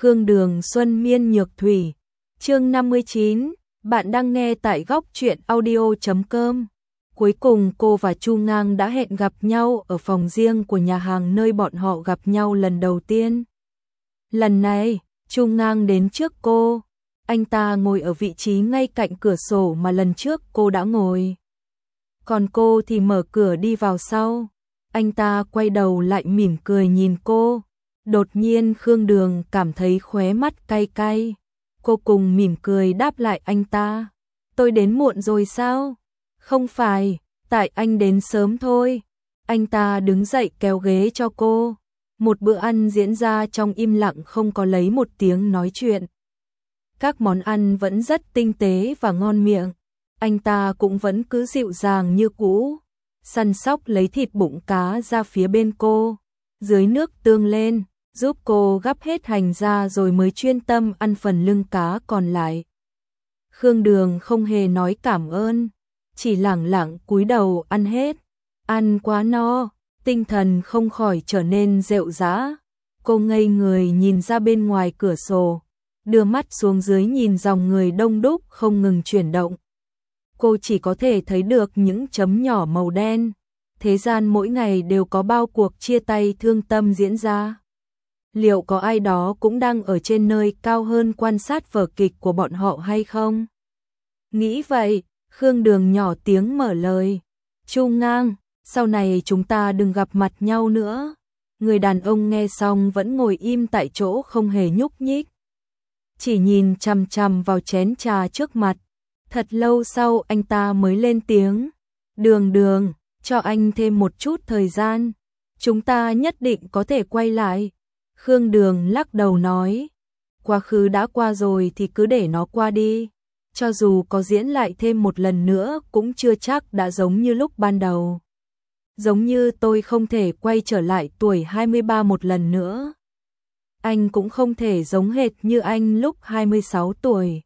Khương Đường Xuân Miên Nhược Thủy. Chương 59, bạn đang nghe tại góc truyện audio.com. Cuối cùng cô và Chu Ngang đã hẹn gặp nhau ở phòng riêng của nhà hàng nơi bọn họ gặp nhau lần đầu tiên. Lần này, Chu Ngang đến trước cô. Anh ta ngồi ở vị trí ngay cạnh cửa sổ mà lần trước cô đã ngồi. Còn cô thì mở cửa đi vào sau. Anh ta quay đầu lại mỉm cười nhìn cô. Đột nhiên Khương Đường cảm thấy khóe mắt cay cay. Cô cùng mỉm cười đáp lại anh ta. Tôi đến muộn rồi sao? Không phải, tại anh đến sớm thôi. Anh ta đứng dậy kéo ghế cho cô. Một bữa ăn diễn ra trong im lặng không có lấy một tiếng nói chuyện. Các món ăn vẫn rất tinh tế và ngon miệng. Anh ta cũng vẫn cứ dịu dàng như cũ. Săn sóc lấy thịt bụng cá ra phía bên cô. Dưới nước tương lên, giúp cô gắp hết hành ra rồi mới chuyên tâm ăn phần lưng cá còn lại. Khương Đường không hề nói cảm ơn, chỉ lẳng lặng cúi đầu ăn hết. Ăn quá no, tinh thần không khỏi trở nên rệu rã. Cô ngây người nhìn ra bên ngoài cửa sổ, đưa mắt xuống dưới nhìn dòng người đông đúc không ngừng chuyển động. Cô chỉ có thể thấy được những chấm nhỏ màu đen. Thế gian mỗi ngày đều có bao cuộc chia tay thương tâm diễn ra. Liệu có ai đó cũng đang ở trên nơi cao hơn quan sát vở kịch của bọn họ hay không? Nghĩ vậy, Khương Đường nhỏ tiếng mở lời. Chu Ngang, sau này chúng ta đừng gặp mặt nhau nữa. Người đàn ông nghe xong vẫn ngồi im tại chỗ không hề nhúc nhích. Chỉ nhìn chằm chằm vào chén trà trước mặt. Thật lâu sau anh ta mới lên tiếng. Đường, cho anh thêm một chút thời gian. Chúng ta nhất định có thể quay lại. Khương Đường lắc đầu nói. Quá khứ đã qua rồi thì cứ để nó qua đi. Cho dù có diễn lại thêm một lần nữa cũng chưa chắc đã giống như lúc ban đầu. Giống như tôi không thể quay trở lại tuổi 23 một lần nữa. Anh cũng không thể giống hệt như anh lúc 26 tuổi.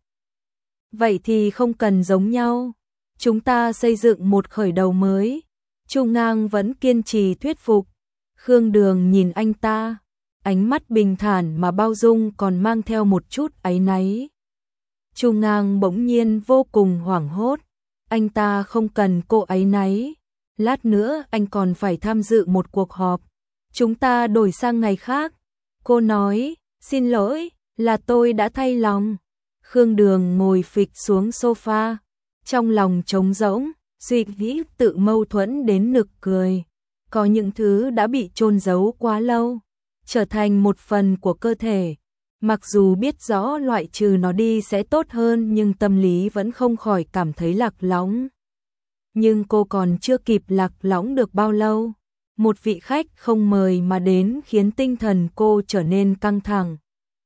Vậy thì không cần giống nhau. Chúng ta xây dựng một khởi đầu mới. Chu Ngang vẫn kiên trì thuyết phục. Khương Đường nhìn anh ta. Ánh mắt bình thản mà bao dung còn mang theo một chút áy náy. Chu Ngang bỗng nhiên vô cùng hoảng hốt. Anh ta không cần cô áy náy. Lát nữa anh còn phải tham dự một cuộc họp. Chúng ta đổi sang ngày khác. Cô nói, xin lỗi, là tôi đã thay lòng. Khương Đường ngồi phịch xuống sofa. Trong lòng trống rỗng, suy nghĩ tự mâu thuẫn đến nực cười. Có những thứ đã bị chôn giấu quá lâu, trở thành một phần của cơ thể. Mặc dù biết rõ loại trừ nó đi sẽ tốt hơn nhưng tâm lý vẫn không khỏi cảm thấy lạc lõng. Nhưng cô còn chưa kịp lạc lõng được bao lâu. Một vị khách không mời mà đến khiến tinh thần cô trở nên căng thẳng.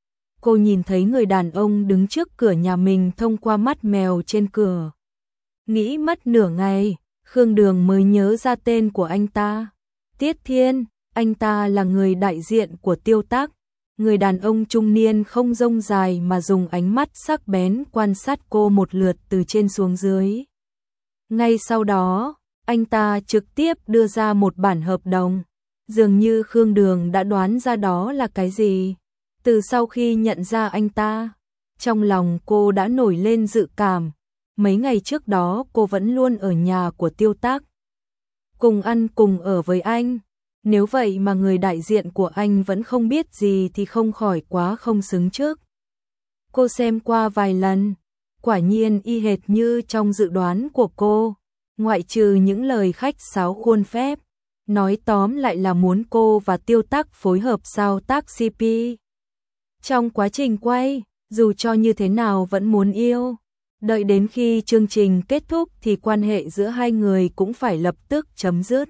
Cô nhìn thấy người đàn ông đứng trước cửa nhà mình thông qua mắt mèo trên cửa. Nghĩ mất nửa ngày, Khương Đường mới nhớ ra tên của anh ta. Tiết Thiên, anh ta là người đại diện của Tiêu Tác. Người đàn ông trung niên không rông dài mà dùng ánh mắt sắc bén quan sát cô một lượt từ trên xuống dưới. Ngay sau đó, anh ta trực tiếp đưa ra một bản hợp đồng. Dường như Khương Đường đã đoán ra đó là cái gì. Từ sau khi nhận ra anh ta, trong lòng cô đã nổi lên dự cảm. Mấy ngày trước đó cô vẫn luôn ở nhà của Tiêu Tác. Cùng ăn cùng ở với anh. Nếu vậy mà người đại diện của anh vẫn không biết gì thì không khỏi quá không xứng trước. Cô xem qua vài lần, quả nhiên y hệt như trong dự đoán của cô, ngoại trừ những lời khách sáo khuôn phép, nói tóm lại là muốn cô và Tiêu Tác phối hợp sao tác CP. Trong quá trình quay, dù cho như thế nào vẫn muốn yêu, đợi đến khi chương trình kết thúc thì quan hệ giữa hai người cũng phải lập tức chấm dứt.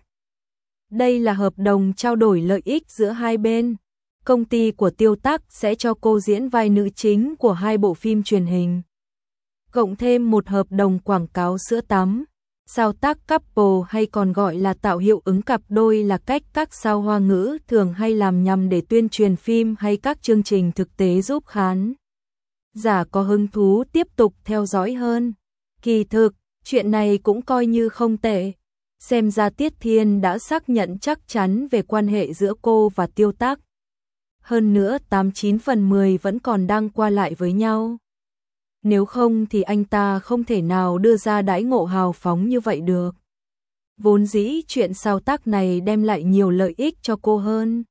Đây là hợp đồng trao đổi lợi ích giữa hai bên. Công ty của Tiêu Tác sẽ cho cô diễn vai nữ chính của 2 bộ phim truyền hình. Cộng thêm một hợp đồng quảng cáo sữa tắm. Sao tác couple hay còn gọi là tạo hiệu ứng cặp đôi là cách các sao Hoa ngữ thường hay làm nhằm để tuyên truyền phim hay các chương trình thực tế giúp khán giả có hứng thú tiếp tục theo dõi hơn. Kỳ thực, chuyện này cũng coi như không tệ. Xem ra Tiết Thiên đã xác nhận chắc chắn về quan hệ giữa cô và Tiêu Tác. hơn nữa 89 phần 10 vẫn còn đang qua lại với nhau. Nếu không thì anh ta không thể nào đưa ra đãi ngộ hào phóng như vậy được. Vốn dĩ chuyện sao tác này đem lại nhiều lợi ích cho cô hơn.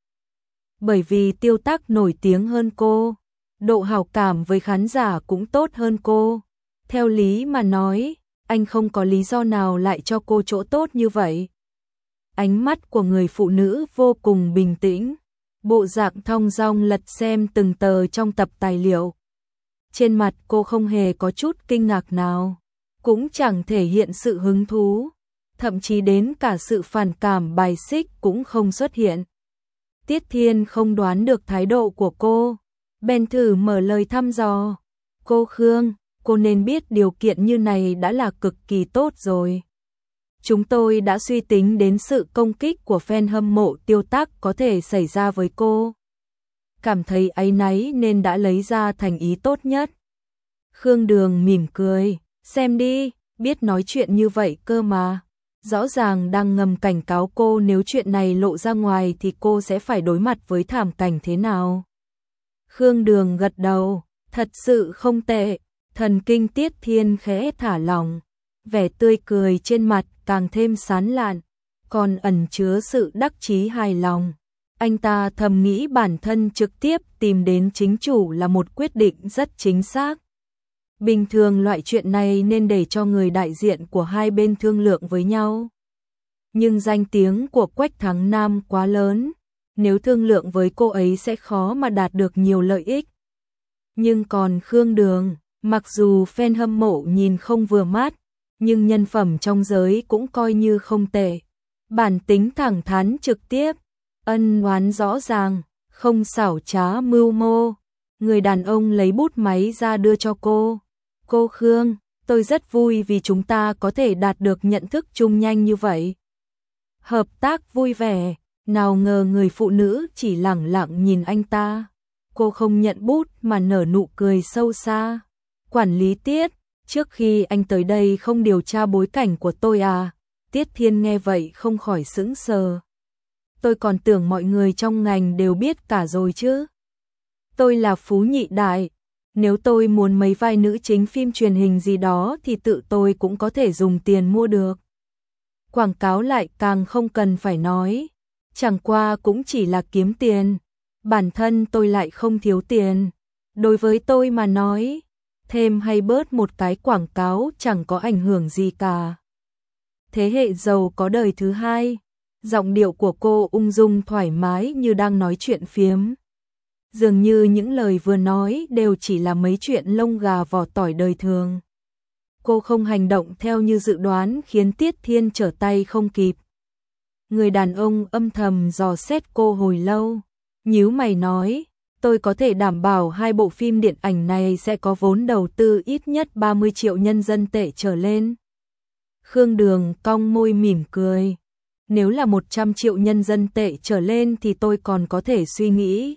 Bởi vì Tiêu Tác nổi tiếng hơn cô, độ hảo cảm với khán giả cũng tốt hơn cô. Theo lý mà nói, anh không có lý do nào lại cho cô chỗ tốt như vậy. Ánh mắt của người phụ nữ vô cùng bình tĩnh, bộ dạng thong dong lật xem từng tờ trong tập tài liệu. Trên mặt cô không hề có chút kinh ngạc nào, cũng chẳng thể hiện sự hứng thú, thậm chí đến cả sự phản cảm bài xích cũng không xuất hiện. Tiết Thiên không đoán được thái độ của cô, bèn thử mở lời thăm dò. Cô Khương, cô nên biết điều kiện như này đã là cực kỳ tốt rồi. Chúng tôi đã suy tính đến sự công kích của fan hâm mộ Tiêu Tác có thể xảy ra với cô. Cảm thấy áy náy nên đã lấy ra thành ý tốt nhất. Khương Đường mỉm cười, xem đi, biết nói chuyện như vậy cơ mà. Rõ ràng đang ngầm cảnh cáo cô nếu chuyện này lộ ra ngoài thì cô sẽ phải đối mặt với thảm cảnh thế nào. Khương Đường gật đầu, thật sự không tệ, thần kinh Tiết Thiên khẽ thả lỏng, vẻ tươi cười trên mặt càng thêm sán lạn, còn ẩn chứa sự đắc chí hài lòng. Anh ta thầm nghĩ bản thân trực tiếp tìm đến chính chủ là một quyết định rất chính xác. Bình thường loại chuyện này nên để cho người đại diện của hai bên thương lượng với nhau. Nhưng danh tiếng của Quách Thắng Nam quá lớn, nếu thương lượng với cô ấy sẽ khó mà đạt được nhiều lợi ích. Nhưng còn Khương Đường, mặc dù fan hâm mộ nhìn không vừa mắt, nhưng nhân phẩm trong giới cũng coi như không tệ. Bản tính thẳng thắn trực tiếp, ân oán rõ ràng, không xảo trá mưu mô. Người đàn ông lấy bút máy ra đưa cho cô. Cô Khương, tôi rất vui vì chúng ta có thể đạt được nhận thức chung nhanh như vậy. Hợp tác vui vẻ, nào ngờ người phụ nữ chỉ lẳng lặng nhìn anh ta. Cô không nhận bút mà nở nụ cười sâu xa. Quản lý Tiết, trước khi anh tới đây không điều tra bối cảnh của tôi à? Tiết Thiên nghe vậy không khỏi sững sờ. Tôi còn tưởng mọi người trong ngành đều biết cả rồi chứ. Tôi là phú nhị đại. Nếu tôi muốn mấy vai nữ chính phim truyền hình gì đó thì tự tôi cũng có thể dùng tiền mua được. Quảng cáo lại càng không cần phải nói. Chẳng qua cũng chỉ là kiếm tiền. Bản thân tôi lại không thiếu tiền. Đối với tôi mà nói, thêm hay bớt một cái quảng cáo chẳng có ảnh hưởng gì cả. Thế hệ giàu có đời thứ hai. Giọng điệu của cô ung dung thoải mái như đang nói chuyện phiếm. Dường như những lời vừa nói đều chỉ là mấy chuyện lông gà vỏ tỏi đời thường. Cô không hành động theo như dự đoán khiến Tiết Thiên trở tay không kịp. Người đàn ông âm thầm dò xét cô hồi lâu, nhíu mày nói, tôi có thể đảm bảo hai bộ phim điện ảnh này sẽ có vốn đầu tư ít nhất 30 triệu nhân dân tệ trở lên. Khương Đường cong môi mỉm cười, nếu là 100 triệu nhân dân tệ trở lên thì tôi còn có thể suy nghĩ.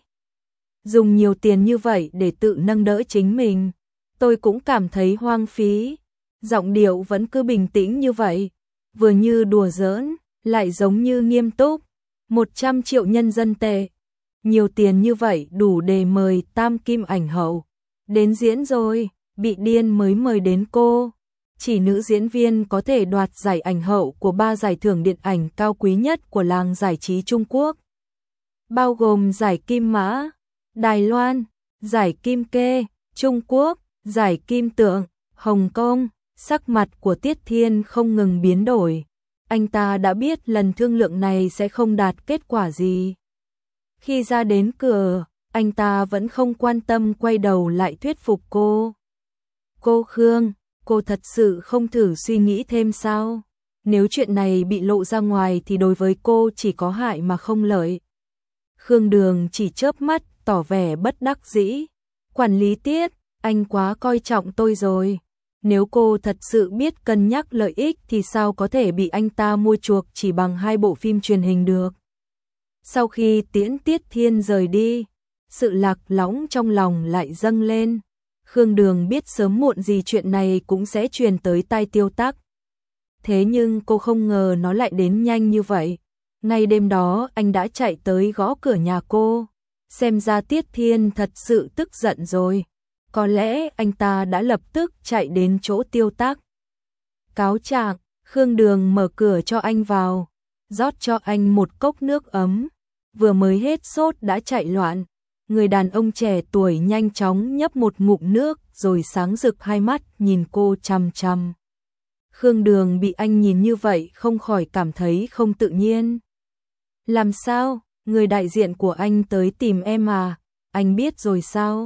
Dùng nhiều tiền như vậy để tự nâng đỡ chính mình, tôi cũng cảm thấy hoang phí. Giọng điệu vẫn cứ bình tĩnh như vậy, vừa như đùa giỡn, lại giống như nghiêm túc. 100 triệu nhân dân tệ, nhiều tiền như vậy đủ để mời Tam Kim ảnh hậu đến diễn rồi. Bị điên mới mời đến cô. Chỉ nữ diễn viên có thể đoạt giải ảnh hậu của 3 giải thưởng điện ảnh cao quý nhất của làng giải trí Trung Quốc, bao gồm giải Kim Mã Đài Loan, giải Kim Kê Trung Quốc, giải Kim Tượng Hồng Kông. Sắc mặt của Tiết Thiên không ngừng biến đổi. Anh ta đã biết lần thương lượng này sẽ không đạt kết quả gì. Khi ra đến cửa, anh ta vẫn không quan tâm quay đầu lại thuyết phục cô. Cô Khương, cô thật sự không thử suy nghĩ thêm sao? Nếu chuyện này bị lộ ra ngoài thì đối với cô chỉ có hại mà không lợi. Khương Đường chỉ chớp mắt tỏ vẻ bất đắc dĩ. Quản lý Tiết, anh quá coi trọng tôi rồi. Nếu cô thật sự biết cân nhắc lợi ích thì sao có thể bị anh ta mua chuộc chỉ bằng 2 bộ phim truyền hình được. Sau khi tiễn Tiết Thiên rời đi, sự lạc lõng trong lòng lại dâng lên. Khương Đường biết sớm muộn gì chuyện này cũng sẽ truyền tới tai Tiêu Tác. Thế nhưng cô không ngờ nó lại đến nhanh như vậy. Ngay đêm đó anh đã chạy tới gõ cửa nhà cô. Xem ra Tiết Thiên thật sự tức giận rồi. Có lẽ anh ta đã lập tức chạy đến chỗ Tiêu Tắc. Cáo trạng, Khương Đường mở cửa cho anh vào, rót cho anh một cốc nước ấm. Vừa mới hết sốt đã chạy loạn. Người đàn ông trẻ tuổi nhanh chóng nhấp một ngụm nước rồi sáng rực hai mắt nhìn cô chằm chằm. Khương Đường bị anh nhìn như vậy không khỏi cảm thấy không tự nhiên. Làm sao? Người đại diện của anh tới tìm em à? Anh biết rồi sao?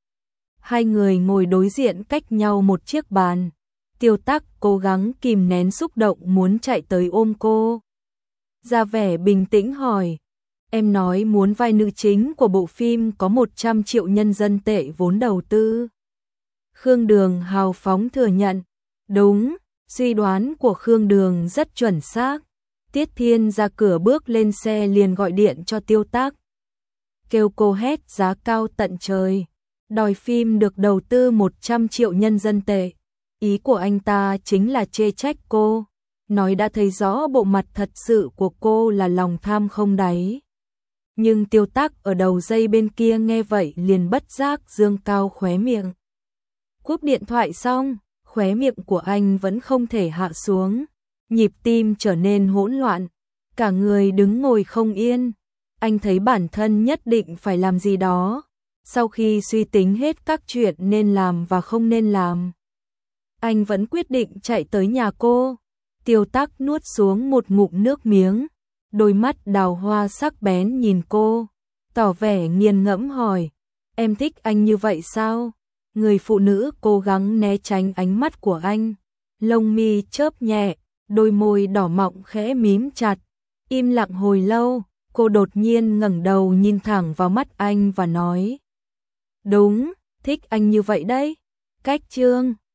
Hai người ngồi đối diện cách nhau một chiếc bàn. Tiêu Tắc cố gắng kìm nén xúc động muốn chạy tới ôm cô. Ra vẻ bình tĩnh hỏi. Em nói muốn vai nữ chính của bộ phim có 100 triệu nhân dân tệ vốn đầu tư. Khương Đường hào phóng thừa nhận. Đúng, suy đoán của Khương Đường rất chuẩn xác. Tiết Thiên ra cửa bước lên xe liền gọi điện cho Tiêu Tắc. Kêu cô hét giá cao tận trời. Đòi phim được đầu tư 100 triệu nhân dân tệ. Ý của anh ta chính là chê trách cô. Nói đã thấy rõ bộ mặt thật sự của cô là lòng tham không đáy. Nhưng Tiêu Tắc ở đầu dây bên kia nghe vậy liền bất giác dương cao khóe miệng. Cúp điện thoại xong, khóe miệng của anh vẫn không thể hạ xuống. Nhịp tim trở nên hỗn loạn, cả người đứng ngồi không yên. Anh thấy bản thân nhất định phải làm gì đó. Sau khi suy tính hết các chuyện nên làm và không nên làm, anh vẫn quyết định chạy tới nhà cô. Tiêu Tắc nuốt xuống một ngụm nước miếng, đôi mắt đào hoa sắc bén nhìn cô, tỏ vẻ nghiền ngẫm hỏi, em thích anh như vậy sao? Người phụ nữ cố gắng né tránh ánh mắt của anh, lông mi chớp nhẹ, đôi môi đỏ mọng khẽ mím chặt. Im lặng hồi lâu, cô đột nhiên ngẩng đầu nhìn thẳng vào mắt anh và nói. Đúng, thích anh như vậy đấy. Cách chương